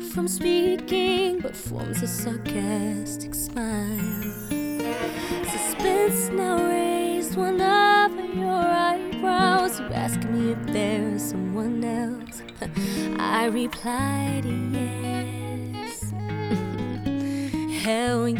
from speaking, but forms a sarcastic smile. Suspense now raised one over your eyebrows. You ask me if there's someone else. I replied yes. Hell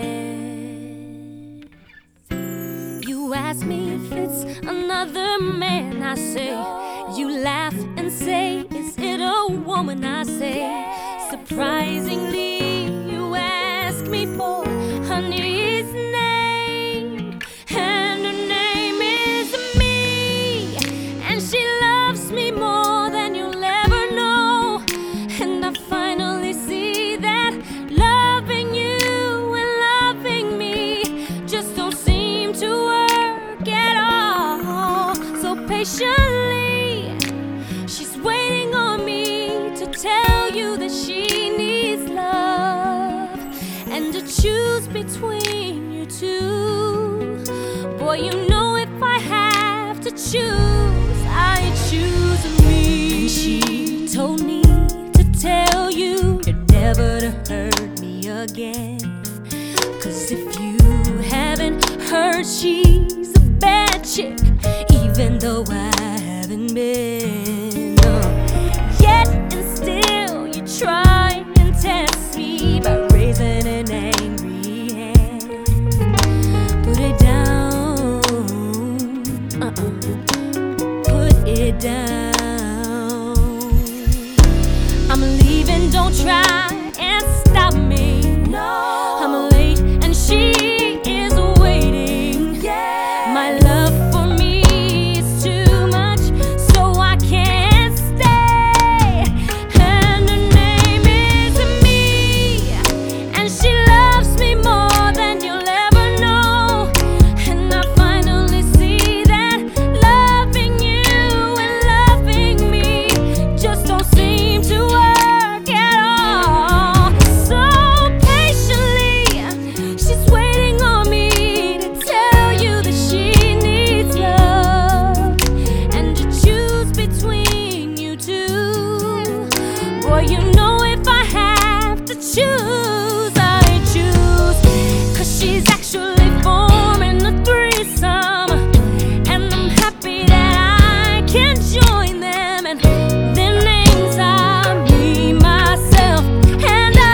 yes. You ask me if it's another man. I say, you laugh and say, is it a woman? I say, surprisingly, you ask me for honey's name, and her name is me, and she loves me more than you'll ever know. And I finally see that loving you and loving me just don't seem to work at all. So patiently, she's waiting on me to tell you that she needs love, and to choose between you two. Boy, you know if I have to choose, I choose me. And she told me to tell you you're never to hurt me again, 'cause if you haven't heard, she's a bad chick, even though I haven't been. Yet and still you try and test me by raising an angry hand. Put it down, put it down. I'm leaving, don't try and stop me. No, I'm late and she is waiting. Yeah, my love for me is too much, so I can't stay. And her name is me, and she loves me more than you'll ever know. And I finally see that loving you and loving me just don't seem to work at all. So patiently, she's waiting on me to tell you that she needs love, and to choose between you two. Boy, you know if I have to choose, I choose. 'Cause she's actually forming a threesome, and I'm happy that I can join them. And their names are me, myself, and I.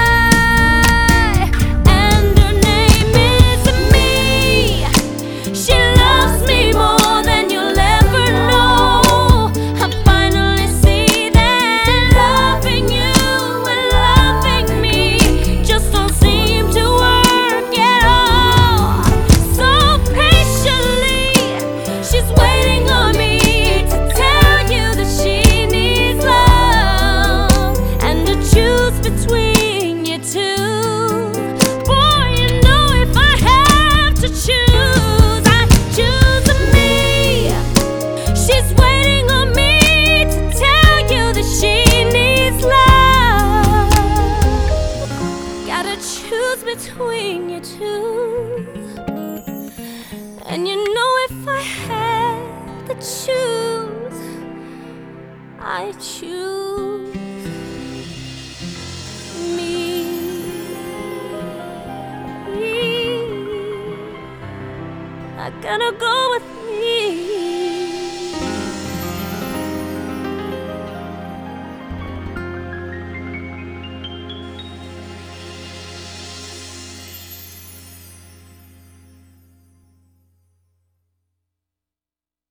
And her name is me. She loves me more than you'll ever know. I finally see that loving you and loving me just don't seem to work at all. So patiently, she's waiting on me to tell you that she needs love, and to choose between you two. Boy, you know if I have to choose, I choose me. She's waiting on me to tell you that she needs love. Gotta choose between you two. And you know if I had to choose, I choose me. I gotta go with